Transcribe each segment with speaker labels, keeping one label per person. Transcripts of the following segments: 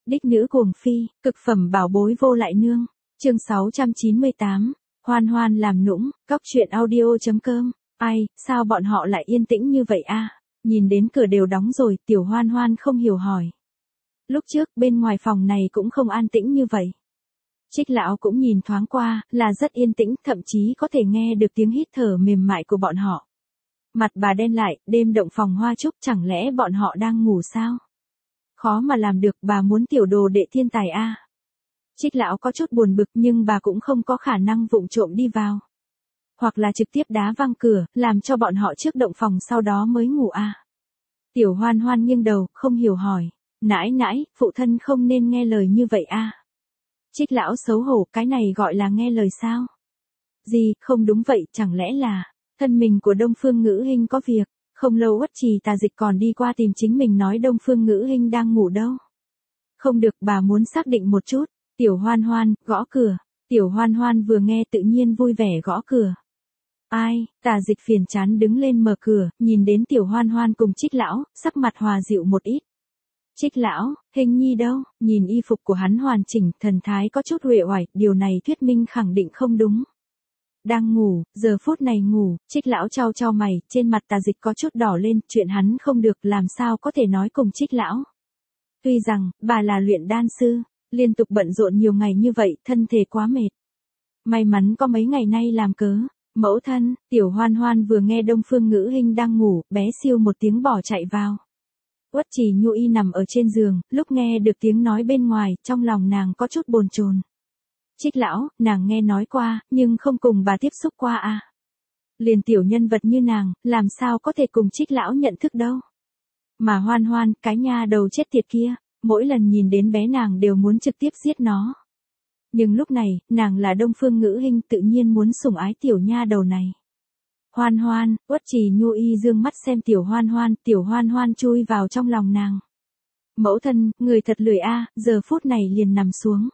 Speaker 1: Đích nữ cuồng phi, cực phẩm bảo bối vô lại nương. Chương 698. Hoan Hoan làm nũng, cóc truyện audio.com. Ai, sao bọn họ lại yên tĩnh như vậy a? Nhìn đến cửa đều đóng rồi, Tiểu Hoan Hoan không hiểu hỏi. Lúc trước, bên ngoài phòng này cũng không an tĩnh như vậy. Trích lão cũng nhìn thoáng qua, là rất yên tĩnh, thậm chí có thể nghe được tiếng hít thở mềm mại của bọn họ. Mặt bà đen lại, đêm động phòng hoa trúc, chẳng lẽ bọn họ đang ngủ sao? Khó mà làm được, bà muốn tiểu đồ đệ thiên tài a. Trích lão có chút buồn bực nhưng bà cũng không có khả năng vụng trộm đi vào. Hoặc là trực tiếp đá văng cửa, làm cho bọn họ trước động phòng sau đó mới ngủ a. Tiểu Hoan Hoan nghiêng đầu, không hiểu hỏi. Nãi nãi, phụ thân không nên nghe lời như vậy a. Trích lão xấu hổ, cái này gọi là nghe lời sao? Gì, không đúng vậy, chẳng lẽ là thân mình của Đông Phương Ngữ Hinh có việc? Không lâu Uất Trì Tà Dịch còn đi qua tìm chính mình nói Đông Phương Ngữ Hinh đang ngủ đâu. Không được, bà muốn xác định một chút. Tiểu Hoan Hoan, gõ cửa. Tiểu Hoan Hoan vừa nghe tự nhiên vui vẻ gõ cửa. Ai, Tà Dịch phiền chán đứng lên mở cửa, nhìn đến Tiểu Hoan Hoan cùng Trích lão, sắc mặt hòa dịu một ít. Trích lão, Hình nhi đâu? Nhìn y phục của hắn hoàn chỉnh, thần thái có chút uể oải, điều này thuyết minh khẳng định không đúng. Đang ngủ, giờ phút này ngủ, Trích lão chau chau mày, trên mặt Tà Dịch có chút đỏ lên, chuyện hắn không được làm sao có thể nói cùng Trích lão. Tuy rằng, bà là luyện đan sư, liên tục bận rộn nhiều ngày như vậy, thân thể quá mệt. May mắn có mấy ngày nay làm cớ. Mẫu thân, Tiểu Hoan Hoan vừa nghe Đông Phương Ngữ Hinh đang ngủ, bé siêu một tiếng bỏ chạy vào. Uất Trì Nhu Y nằm ở trên giường, lúc nghe được tiếng nói bên ngoài, trong lòng nàng có chút bồn chồn. Trích lão, nàng nghe nói qua, nhưng không cùng bà tiếp xúc qua à. Liền tiểu nhân vật như nàng, làm sao có thể cùng Trích lão nhận thức đâu. Mà Hoan Hoan, cái nha đầu chết tiệt kia, mỗi lần nhìn đến bé nàng đều muốn trực tiếp giết nó. Nhưng lúc này, nàng là Đông Phương Ngữ Hinh tự nhiên muốn sủng ái tiểu nha đầu này. Hoan Hoan, Uất Trì Nhu Y dương mắt xem Tiểu Hoan Hoan chui vào trong lòng nàng. Mẫu thân, người thật lười a, giờ phút này liền nằm xuống.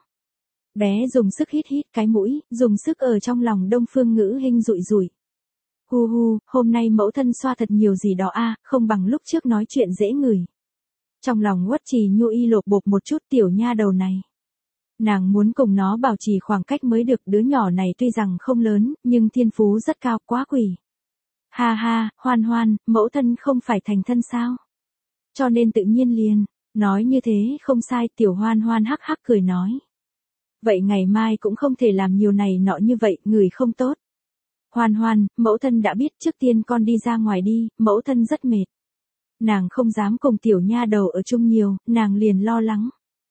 Speaker 1: Bé dùng sức hít cái mũi, dùng sức ở trong lòng Đông Phương Ngữ Hinh rụi rụi. Hu hu, hôm nay mẫu thân xoa thật nhiều gì đó a, không bằng lúc trước nói chuyện dễ ngửi. Trong lòng Uất Trì Nhu Y lột bột một chút tiểu nha đầu này. Nàng muốn cùng nó bảo trì khoảng cách mới được, đứa nhỏ này tuy rằng không lớn, nhưng thiên phú rất cao, quá quỷ. Ha ha, Hoan Hoan, mẫu thân không phải thành thân sao? Cho nên tự nhiên liền, nói như thế không sai, Tiểu Hoan Hoan hắc hắc cười nói. Vậy ngày mai cũng không thể làm nhiều này nọ như vậy, người không tốt. Hoan Hoan, mẫu thân đã biết, trước tiên con đi ra ngoài đi, mẫu thân rất mệt. Nàng không dám cùng tiểu nha đầu ở chung nhiều, nàng liền lo lắng.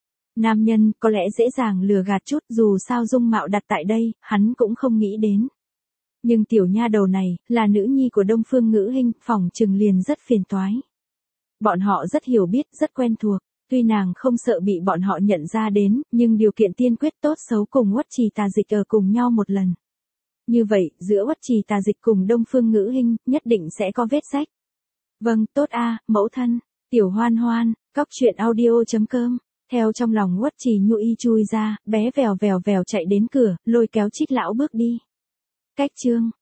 Speaker 1: Nam nhân, có lẽ dễ dàng lừa gạt chút, dù sao dung mạo đặt tại đây, hắn cũng không nghĩ đến. Nhưng tiểu nha đầu này, là nữ nhi của Đông Phương Ngữ Hinh, phỏng chừng liền rất phiền toái. Bọn họ rất hiểu biết, rất quen thuộc, tuy nàng không sợ bị bọn họ nhận ra đến, nhưng điều kiện tiên quyết tốt xấu cùng Uất Trì Tà Dịch ở cùng nhau một lần. Như vậy, giữa Uất Trì Tà Dịch cùng Đông Phương Ngữ Hinh, nhất định sẽ có vết rách. Vâng, tốt a, mẫu thân. Tiểu Hoan Hoan, cóc truyện audio.com. Theo trong lòng Uất Trì Nhu Y chui ra, bé vèo chạy đến cửa, lôi kéo Trích lão bước đi. Cách chương